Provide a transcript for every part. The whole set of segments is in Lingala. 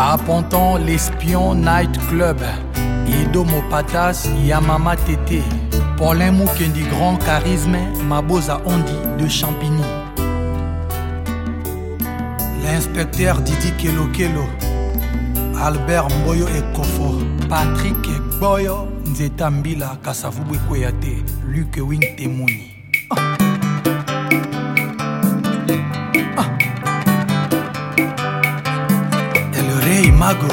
À Ponton, l'espion Night Club. Ido Mopatas, Yamama Tété. Paulin Moukendi, grand charisme. Maboza Ondi de Champigny. L'inspecteur Didi Kelo Kelo. Albert Mboyo Ekofo. Patrick Boyo. Nzeta Mbila Kasavubu Koyate. Luc Wing Temoni. Mago,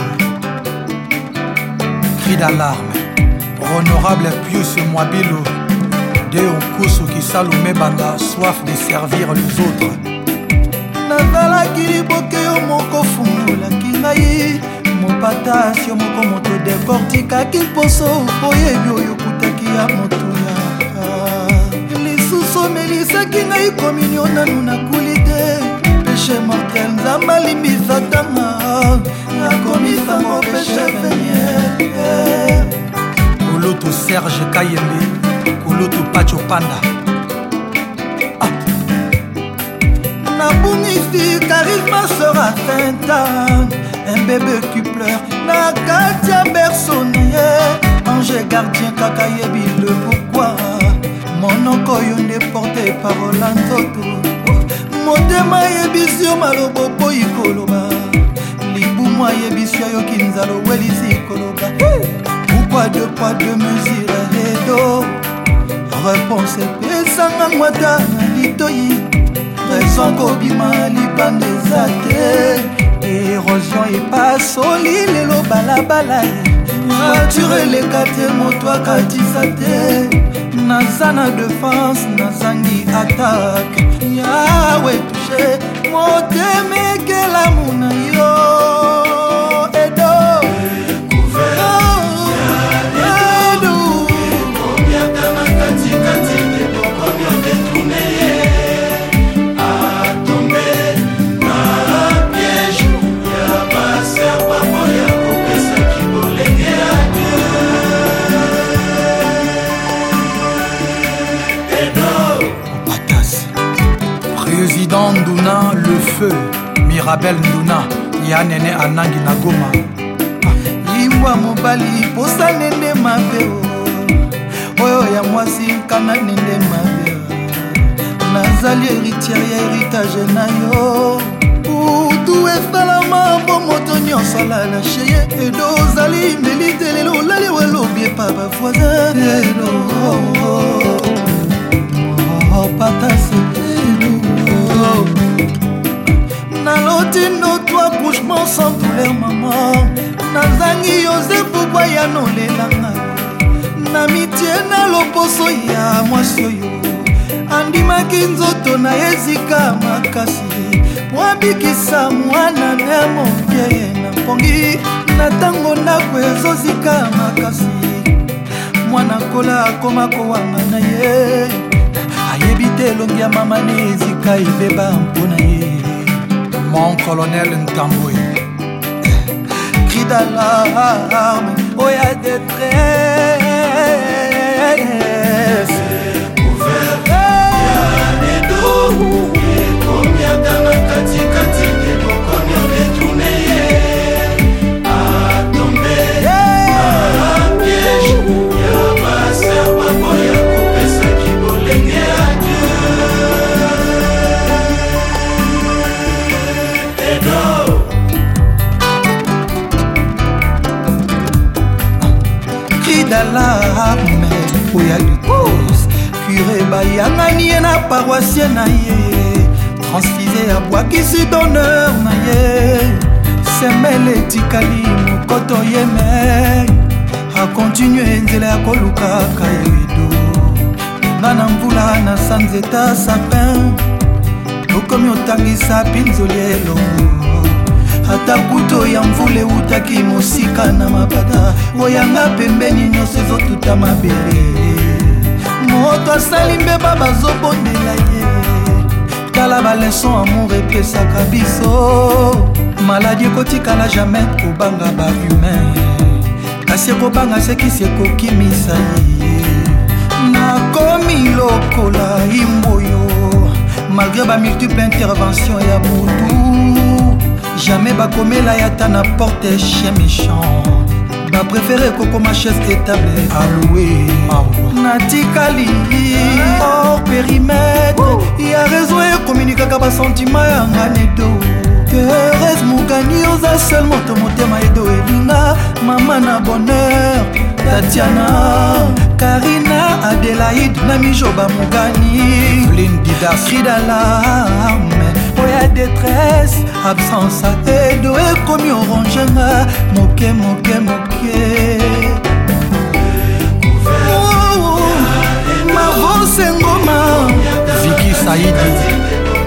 cri d'alarme, honorable Pius Mwabilo, de Onkusu qui Salomé Banda, soif de servir les autres. Nazala kiliboke yo moko fungula kingai, Mopatas yo moko moto décortica kiposo, oyebi oyo kutaki ya motoya. Lisuso melisa kingai communion nanu na kulite, péché mortel nzamba limisa tanga. Nakomisango péché vénier. Koloto Serge Kayembe, Koloto Pacho Panda. Nabungisi charisme sera Tinta. Un bébé qui pleure, na Katia Bersonnier. Ange gardien Kakayebi le pourquoi. Mon okoyo n'est porté par Orlando. Motema yebisio malobo po ikoloba. Moi yebisio yo kinzalo welisi koloba. Pourquoi deux poids deux mesures et dos? Réponse pesanga mwata na litoyi. Raison kobima libandeza te. Érosion et pas solide lo balabala. Fracture les quatre motoa katisa te. Nazana défense nazangi attaque. Yahweh touché moteme que la muna yo. Président Nduna, le feu, Mirabel Nduna, Yanene Anangi Nagoma. Limwa mobali, posa nende mabe. Oyo ya mwasi kana nende mabe. Nazali héritière ya héritage na yo. Utu efalama bo moto nyonso la cheye. Edo ozali melite lelo lali welo bie pa ba voisin. Edo Mopatas. Naloti notre accouchement sans douleur maman. Nazangi Joseph Boya no lelanga. Namitié na loposo ya mwasi oyo. Andimaki nzoto na ezika makasi. Mwabikisa mwana na moke na pongi. Na tango ndako ezozika makasi. Mwana kola akoma kowanga na ye. Ayebite longi ya mama nezika ibeba mpona ye. Mon colonel Ntambwe. Cri d'alarme, oh y'a détresse. Ouvert, y'a des dos. Combien d'années kati kati, combien de tournées à tomber dans un piège. Y'a ma sœur, papa, y'a coupé ça qui voulait à Dieu. Et donc cri d'alarme, oh y'a du cause. Curé bayangani na paroissien na ye. Transfusé à bois qui se d'honneur na ye. Semele tikali mokoto yeme. A continuer nzela ya koluka kayedo. Ngana mvula na sanzeta sapin. Okomi otangisa pinzolelo. Ata kuto ya mvule utaki mosika na mabata. Oyanga pembeni nyonso ezotuta mabele. Moto asali mbeba bazobondela ye. Tala ba leçon amour epesaka biso. Maladie ekotikala jamais kobanga ba humain. Kasi ekobanga sekisi ekokimisa ye. Nakomi lokola imboyo. Malgré ba multiple intervention ya butu. jamais bakomela yata na porte chien méchant. Bapréféré kokoma chaise étable alloué. Natikali hors périmètre. Y'a raison et communiquaka basentiment yanga nedo. Thérèse Mougani oza seul moto motema edo elinga. Mama na bonheur Tatiana Karina Adélaïde Namijoba Mougani Didas cri d'alarme oya détresse absence à edo ekomi orangenga moke moke moke Mavose ngoma Vicky Saïdi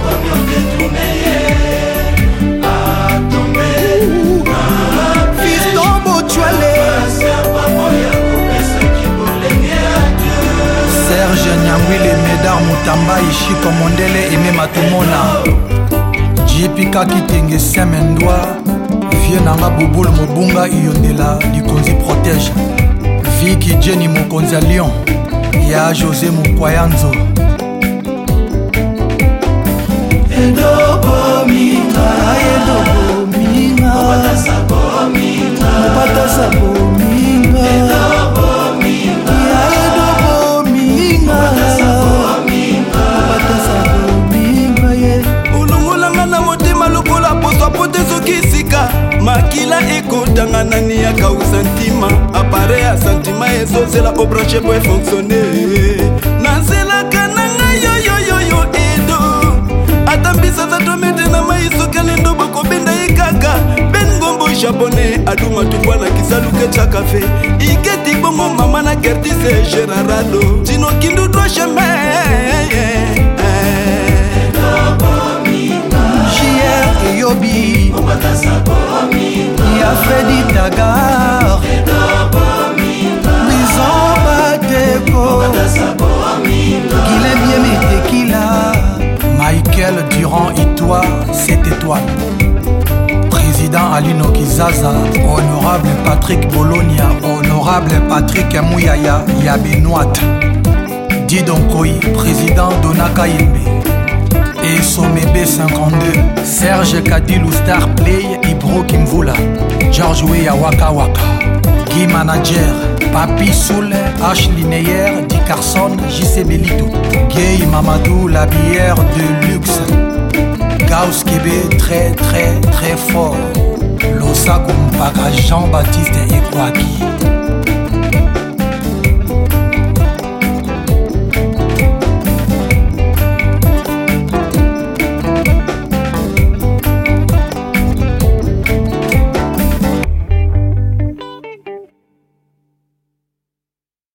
Serge Nyangwile Médard Moutamba Ishiko Mondele Aimé Matumona Jipika Kitenge Semendwa Vie Nanga Bouboule Mobunga Iyondela Likonzi Protège Vicky Jenny Mokonzi à Lyon Ya José Mukwayanzo Edobo minga Edobo minga Mopata sabo minga Mopata sabo minga Edobo minga Edobo minga Mopata sabo minga Ulungulanga na motema lokola poso apote soki sika makila ekotanga nani ya kausa ntima appareil ya sentima ezozela obranche po efonctionne nazelaka nanga yoyoyoyo edo atambisa za tomete na maisokele ndo bakobenda ekaka ben ngombo japonais aduma tukwana kisaluke cha kafe iketi bongo mama na gertise gerarado tino kindu dwa chemin JR Eyobi Ya Freddy Dagar Maison Bateko Guilhem Yemi Tequila Michael Durand Itoa, cette étoile. Président Alino Kizaza, honorable Patrick Bologna, honorable Patrick Mouyaya, Yabenoat. Didonkoy, président Donaka Yembe. Et Somebe 52, Serge Kadilou Star Play, Ibro Kimvula, George Weya Waka Waka, Guy Manager, Papi Soul, Ashley Neyer, Dick Carson, JC Belito, Gay Mamadou, la bière de luxe, Gauss Kébé, très très très fort, Losa Kumpaka, Jean-Baptiste Ekwaki.